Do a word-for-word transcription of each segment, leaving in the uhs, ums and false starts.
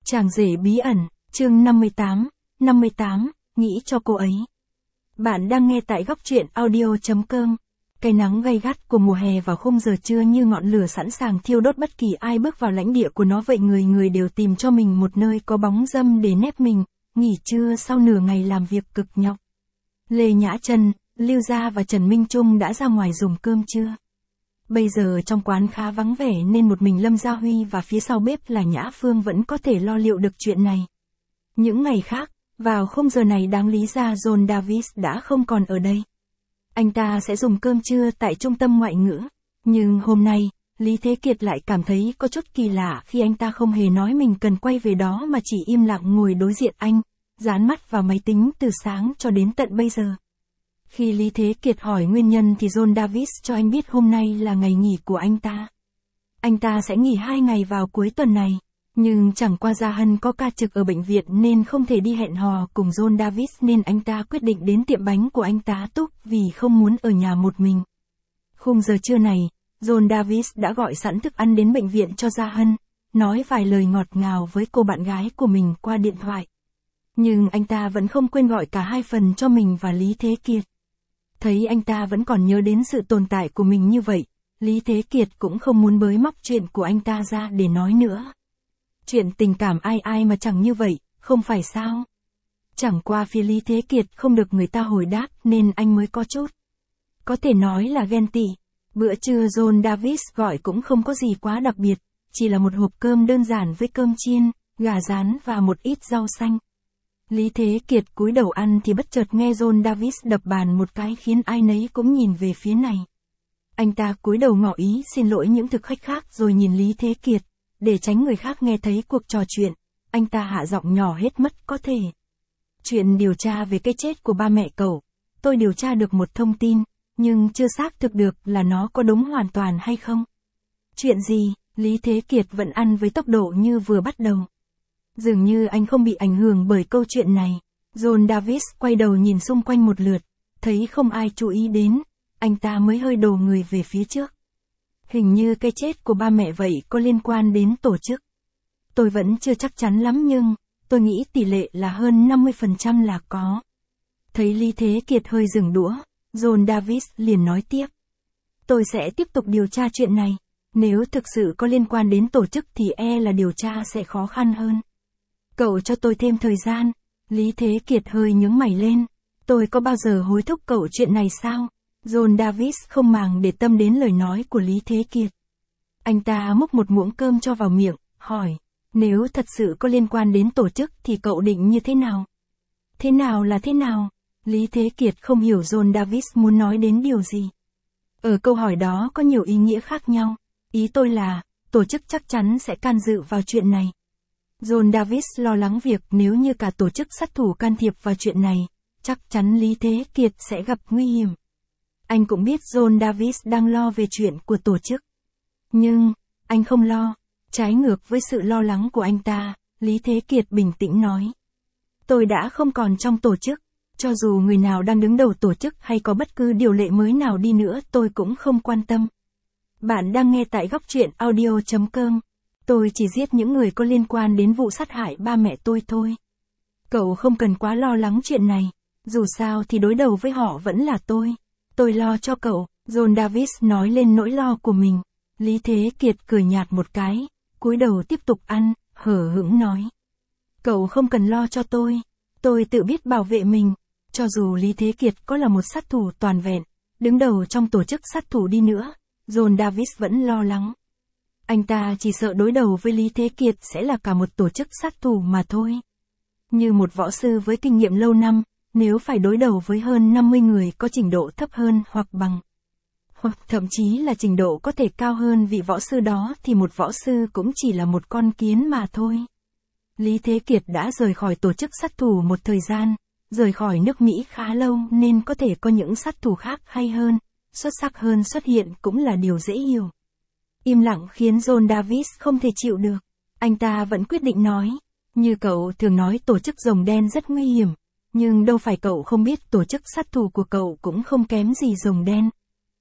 Chàng rể bí ẩn, chương năm mươi tám, năm mươi tám, nghĩ cho cô ấy. Bạn đang nghe tại góc truyện audio.com. Cái nắng gay gắt của mùa hè vào khung giờ trưa như ngọn lửa sẵn sàng thiêu đốt bất kỳ ai bước vào lãnh địa của nó vậy, người người đều tìm cho mình một nơi có bóng râm để nép mình, nghỉ trưa sau nửa ngày làm việc cực nhọc. Lê Nhã Trân, Lưu Gia và Trần Minh Trung đã ra ngoài dùng cơm trưa. Bây giờ trong quán khá vắng vẻ nên một mình Lâm Gia Huy và phía sau bếp là Nhã Phương vẫn có thể lo liệu được chuyện này. Những ngày khác, vào khung giờ này đáng lý ra John Davis đã không còn ở đây. Anh ta sẽ dùng cơm trưa tại trung tâm ngoại ngữ. Nhưng hôm nay, Lý Thế Kiệt lại cảm thấy có chút kỳ lạ khi anh ta không hề nói mình cần quay về đó mà chỉ im lặng ngồi đối diện anh, dán mắt vào máy tính từ sáng cho đến tận bây giờ. Khi Lý Thế Kiệt hỏi nguyên nhân thì John Davis cho anh biết hôm nay là ngày nghỉ của anh ta. Anh ta sẽ nghỉ hai ngày vào cuối tuần này, nhưng chẳng qua Gia Hân có ca trực ở bệnh viện nên không thể đi hẹn hò cùng John Davis nên anh ta quyết định đến tiệm bánh của anh tá túc vì không muốn ở nhà một mình. Khung giờ trưa này, John Davis đã gọi sẵn thức ăn đến bệnh viện cho Gia Hân, nói vài lời ngọt ngào với cô bạn gái của mình qua điện thoại. Nhưng anh ta vẫn không quên gọi cả hai phần cho mình và Lý Thế Kiệt. Thấy anh ta vẫn còn nhớ đến sự tồn tại của mình như vậy, Lý Thế Kiệt cũng không muốn bới móc chuyện của anh ta ra để nói nữa. Chuyện tình cảm ai ai mà chẳng như vậy, không phải sao? Chẳng qua phía Lý Thế Kiệt không được người ta hồi đáp nên anh mới có chút. Có thể nói là ghen tị. Bữa trưa John Davis gọi cũng không có gì quá đặc biệt, chỉ là một hộp cơm đơn giản với cơm chiên, gà rán và một ít rau xanh. Lý Thế Kiệt cúi đầu ăn thì bất chợt nghe John Davis đập bàn một cái khiến ai nấy cũng nhìn về phía này. Anh ta cúi đầu ngỏ ý xin lỗi những thực khách khác rồi nhìn Lý Thế Kiệt, để tránh người khác nghe thấy cuộc trò chuyện, anh ta hạ giọng nhỏ hết mất có thể. Chuyện điều tra về cái chết của ba mẹ cậu, tôi điều tra được một thông tin, nhưng chưa xác thực được là nó có đúng hoàn toàn hay không. Chuyện gì? Lý Thế Kiệt vẫn ăn với tốc độ như vừa bắt đầu. Dường như anh không bị ảnh hưởng bởi câu chuyện này. John Davis quay đầu nhìn xung quanh một lượt, thấy không ai chú ý đến, anh ta mới hơi đổ người về phía trước. Hình như cái chết của ba mẹ vậy có liên quan đến tổ chức. Tôi vẫn chưa chắc chắn lắm nhưng, tôi nghĩ tỷ lệ là hơn năm mươi phần trăm là có. Thấy Lý Thế Kiệt hơi dừng đũa, John Davis liền nói tiếp. Tôi sẽ tiếp tục điều tra chuyện này. Nếu thực sự có liên quan đến tổ chức thì e là điều tra sẽ khó khăn hơn. Cậu cho tôi thêm thời gian. Lý Thế Kiệt hơi nhướng mày lên. Tôi có bao giờ hối thúc cậu chuyện này sao? John Davis không màng để tâm đến lời nói của Lý Thế Kiệt. Anh ta múc một muỗng cơm cho vào miệng, hỏi. Nếu thật sự có liên quan đến tổ chức thì cậu định như thế nào? Thế nào là thế nào? Lý Thế Kiệt không hiểu John Davis muốn nói đến điều gì. Ở câu hỏi đó có nhiều ý nghĩa khác nhau. Ý tôi là, tổ chức chắc chắn sẽ can dự vào chuyện này. John Davis lo lắng việc nếu như cả tổ chức sát thủ can thiệp vào chuyện này, chắc chắn Lý Thế Kiệt sẽ gặp nguy hiểm. Anh cũng biết John Davis đang lo về chuyện của tổ chức. Nhưng, anh không lo. Trái ngược với sự lo lắng của anh ta, Lý Thế Kiệt bình tĩnh nói. Tôi đã không còn trong tổ chức. Cho dù người nào đang đứng đầu tổ chức hay có bất cứ điều lệ mới nào đi nữa tôi cũng không quan tâm. Bạn đang nghe tại góc truyện audio.com. Tôi chỉ giết những người có liên quan đến vụ sát hại ba mẹ tôi thôi. Cậu không cần quá lo lắng chuyện này. Dù sao thì đối đầu với họ vẫn là tôi. Tôi lo cho cậu. John Davis nói lên nỗi lo của mình. Lý Thế Kiệt cười nhạt một cái, cúi đầu tiếp tục ăn, hờ hững nói. Cậu không cần lo cho tôi. Tôi tự biết bảo vệ mình. Cho dù Lý Thế Kiệt có là một sát thủ toàn vẹn, đứng đầu trong tổ chức sát thủ đi nữa, John Davis vẫn lo lắng. Anh ta chỉ sợ đối đầu với Lý Thế Kiệt sẽ là cả một tổ chức sát thủ mà thôi. Như một võ sư với kinh nghiệm lâu năm, nếu phải đối đầu với hơn năm mươi người có trình độ thấp hơn hoặc bằng, hoặc thậm chí là trình độ có thể cao hơn vị võ sư đó thì một võ sư cũng chỉ là một con kiến mà thôi. Lý Thế Kiệt đã rời khỏi tổ chức sát thủ một thời gian, rời khỏi nước Mỹ khá lâu nên có thể có những sát thủ khác hay hơn, xuất sắc hơn xuất hiện cũng là điều dễ hiểu. Im lặng khiến John Davis không thể chịu được. Anh ta vẫn quyết định nói. Như cậu thường nói tổ chức rồng đen rất nguy hiểm. Nhưng đâu phải cậu không biết tổ chức sát thủ của cậu cũng không kém gì rồng đen.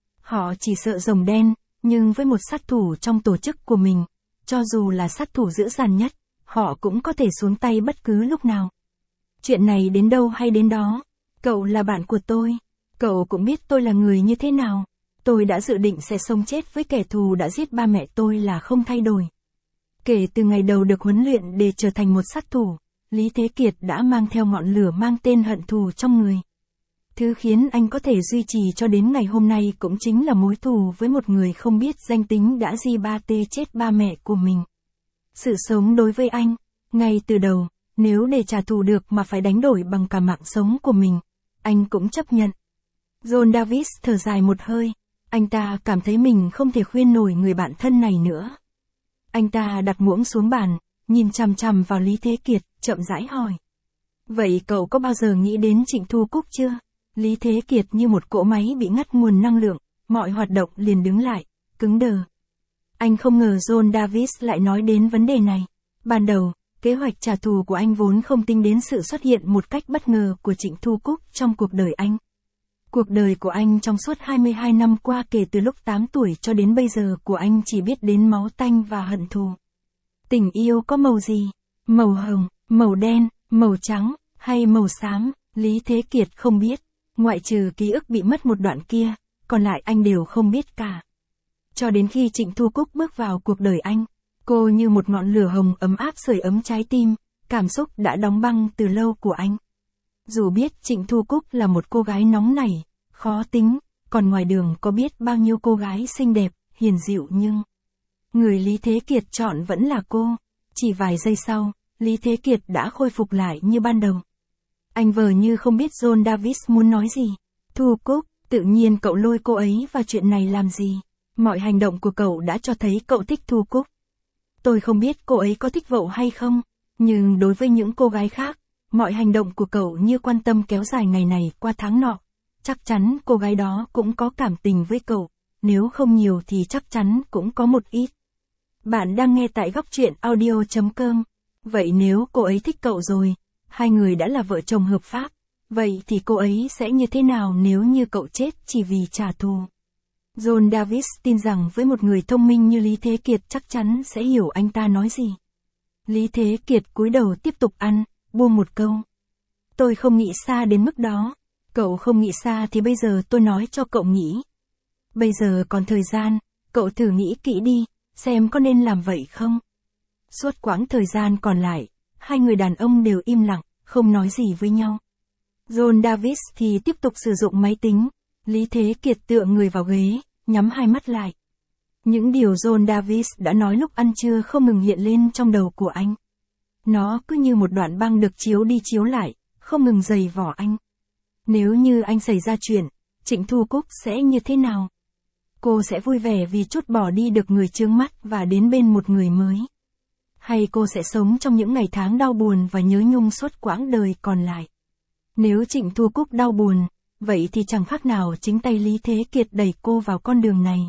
Họ chỉ sợ rồng đen, nhưng với một sát thủ trong tổ chức của mình, cho dù là sát thủ dữ dằn nhất, họ cũng có thể xuống tay bất cứ lúc nào. Chuyện này đến đâu hay đến đó. Cậu là bạn của tôi. Cậu cũng biết tôi là người như thế nào. Tôi đã dự định sẽ sống chết với kẻ thù đã giết ba mẹ tôi là không thay đổi. Kể từ ngày đầu được huấn luyện để trở thành một sát thủ, Lý Thế Kiệt đã mang theo ngọn lửa mang tên hận thù trong người. Thứ khiến anh có thể duy trì cho đến ngày hôm nay cũng chính là mối thù với một người không biết danh tính đã di ba tê chết ba mẹ của mình. Sự sống đối với anh, ngay từ đầu, nếu để trả thù được mà phải đánh đổi bằng cả mạng sống của mình, anh cũng chấp nhận. John Davis thở dài một hơi, anh ta cảm thấy mình không thể khuyên nổi người bạn thân này nữa. Anh ta đặt muỗng xuống bàn, nhìn chằm chằm vào Lý Thế Kiệt, chậm rãi hỏi. Vậy cậu có bao giờ nghĩ đến Trịnh Thu Cúc chưa? Lý Thế Kiệt như một cỗ máy bị ngắt nguồn năng lượng, mọi hoạt động liền đứng lại, cứng đờ. Anh không ngờ John Davis lại nói đến vấn đề này. Ban đầu, kế hoạch trả thù của anh vốn không tính đến sự xuất hiện một cách bất ngờ của Trịnh Thu Cúc trong cuộc đời anh. Cuộc đời của anh trong suốt hai mươi hai năm qua kể từ lúc tám tuổi cho đến bây giờ của anh chỉ biết đến máu tanh và hận thù. Tình yêu có màu gì? Màu hồng, màu đen, màu trắng, hay màu xám? Lý Thế Kiệt không biết. Ngoại trừ ký ức bị mất một đoạn kia, còn lại anh đều không biết cả. Cho đến khi Trịnh Thu Cúc bước vào cuộc đời anh, cô như một ngọn lửa hồng ấm áp sưởi ấm trái tim, cảm xúc đã đóng băng từ lâu của anh. Dù biết Trịnh Thu Cúc là một cô gái nóng nảy, khó tính, còn ngoài đường có biết bao nhiêu cô gái xinh đẹp, hiền dịu nhưng... người Lý Thế Kiệt chọn vẫn là cô. Chỉ vài giây sau, Lý Thế Kiệt đã khôi phục lại như ban đầu. Anh vờ như không biết John Davis muốn nói gì. Thu Cúc, tự nhiên cậu lôi cô ấy vào chuyện này làm gì? Mọi hành động của cậu đã cho thấy cậu thích Thu Cúc. Tôi không biết cô ấy có thích cậu hay không, nhưng đối với những cô gái khác, mọi hành động của cậu như quan tâm kéo dài ngày này qua tháng nọ. Chắc chắn cô gái đó cũng có cảm tình với cậu, nếu không nhiều thì chắc chắn cũng có một ít. Bạn đang nghe tại góc truyện audio chấm com. Vậy nếu cô ấy thích cậu rồi, hai người đã là vợ chồng hợp pháp, vậy thì cô ấy sẽ như thế nào nếu như cậu chết chỉ vì trả thù? John Davis tin rằng với một người thông minh như Lý Thế Kiệt chắc chắn sẽ hiểu anh ta nói gì. Lý Thế Kiệt cúi đầu tiếp tục ăn, buông một câu. Tôi không nghĩ xa đến mức đó. Cậu không nghĩ xa thì bây giờ tôi nói cho cậu nghĩ. Bây giờ còn thời gian, cậu thử nghĩ kỹ đi, xem có nên làm vậy không? Suốt quãng thời gian còn lại, hai người đàn ông đều im lặng, không nói gì với nhau. John Davis thì tiếp tục sử dụng máy tính, Lý Thế Kiệt tựa người vào ghế, nhắm hai mắt lại. Những điều John Davis đã nói lúc ăn trưa không ngừng hiện lên trong đầu của anh. Nó cứ như một đoạn băng được chiếu đi chiếu lại, không ngừng giày vò anh. Nếu như anh xảy ra chuyện, Trịnh Thu Cúc sẽ như thế nào? Cô sẽ vui vẻ vì trút bỏ đi được người chướng mắt và đến bên một người mới. Hay cô sẽ sống trong những ngày tháng đau buồn và nhớ nhung suốt quãng đời còn lại? Nếu Trịnh Thu Cúc đau buồn, vậy thì chẳng khác nào chính tay Lý Thế Kiệt đẩy cô vào con đường này.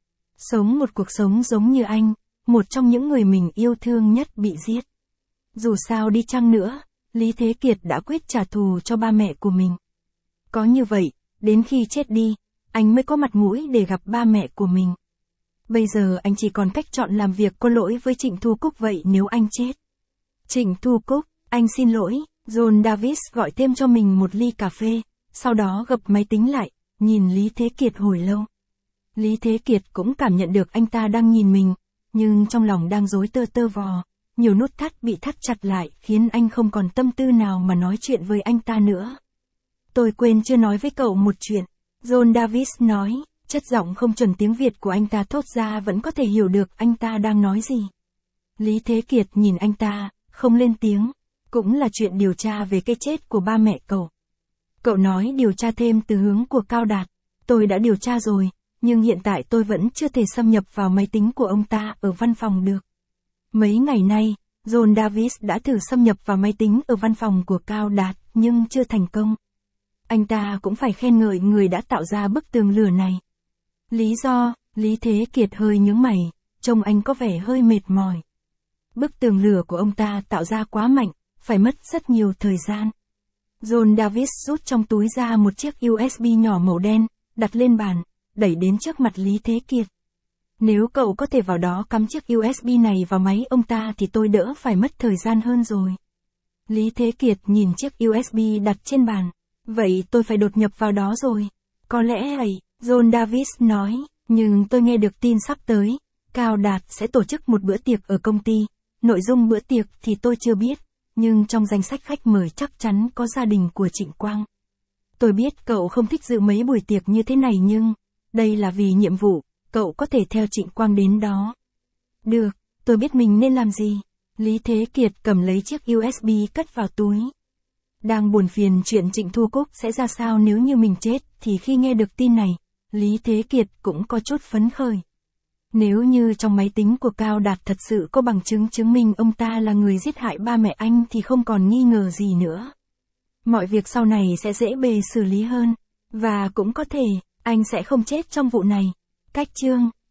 Sống một cuộc sống giống như anh, một trong những người mình yêu thương nhất bị giết. Dù sao đi chăng nữa, Lý Thế Kiệt đã quyết trả thù cho ba mẹ của mình. Có như vậy, đến khi chết đi, anh mới có mặt mũi để gặp ba mẹ của mình. Bây giờ anh chỉ còn cách chọn làm việc có lỗi với Trịnh Thu Cúc vậy nếu anh chết. Trịnh Thu Cúc, anh xin lỗi. John Davis gọi thêm cho mình một ly cà phê, sau đó gập máy tính lại, nhìn Lý Thế Kiệt hồi lâu. Lý Thế Kiệt cũng cảm nhận được anh ta đang nhìn mình, nhưng trong lòng đang rối tơ tơ vò, nhiều nút thắt bị thắt chặt lại khiến anh không còn tâm tư nào mà nói chuyện với anh ta nữa. Tôi quên chưa nói với cậu một chuyện, John Davis nói, chất giọng không chuẩn tiếng Việt của anh ta thốt ra vẫn có thể hiểu được anh ta đang nói gì. Lý Thế Kiệt nhìn anh ta, không lên tiếng, cũng là chuyện điều tra về cái chết của ba mẹ cậu. Cậu nói điều tra thêm từ hướng của Cao Đạt, tôi đã điều tra rồi, nhưng hiện tại tôi vẫn chưa thể xâm nhập vào máy tính của ông ta ở văn phòng được. Mấy ngày nay, John Davis đã thử xâm nhập vào máy tính ở văn phòng của Cao Đạt, nhưng chưa thành công. Anh ta cũng phải khen ngợi người đã tạo ra bức tường lửa này. Lý do, Lý Thế Kiệt hơi nhướng mày, trông anh có vẻ hơi mệt mỏi. Bức tường lửa của ông ta tạo ra quá mạnh, phải mất rất nhiều thời gian. John Davis rút trong túi ra một chiếc u ét bê nhỏ màu đen, đặt lên bàn, đẩy đến trước mặt Lý Thế Kiệt. Nếu cậu có thể vào đó cắm chiếc u ét bê này vào máy ông ta thì tôi đỡ phải mất thời gian hơn rồi. Lý Thế Kiệt nhìn chiếc u ét bê đặt trên bàn. Vậy tôi phải đột nhập vào đó rồi. Có lẽ vậy, John Davis nói, nhưng tôi nghe được tin sắp tới. Cao Đạt sẽ tổ chức một bữa tiệc ở công ty. Nội dung bữa tiệc thì tôi chưa biết, nhưng trong danh sách khách mời chắc chắn có gia đình của Trịnh Quang. Tôi biết cậu không thích dự mấy buổi tiệc như thế này nhưng, đây là vì nhiệm vụ, cậu có thể theo Trịnh Quang đến đó. Được, tôi biết mình nên làm gì. Lý Thế Kiệt cầm lấy chiếc u ét bê cất vào túi. Đang buồn phiền chuyện Trịnh Thu Cúc sẽ ra sao nếu như mình chết, thì khi nghe được tin này, Lý Thế Kiệt cũng có chút phấn khởi. Nếu như trong máy tính của Cao Đạt thật sự có bằng chứng chứng minh ông ta là người giết hại ba mẹ anh thì không còn nghi ngờ gì nữa. Mọi việc sau này sẽ dễ bề xử lý hơn. Và cũng có thể, anh sẽ không chết trong vụ này. Cách chương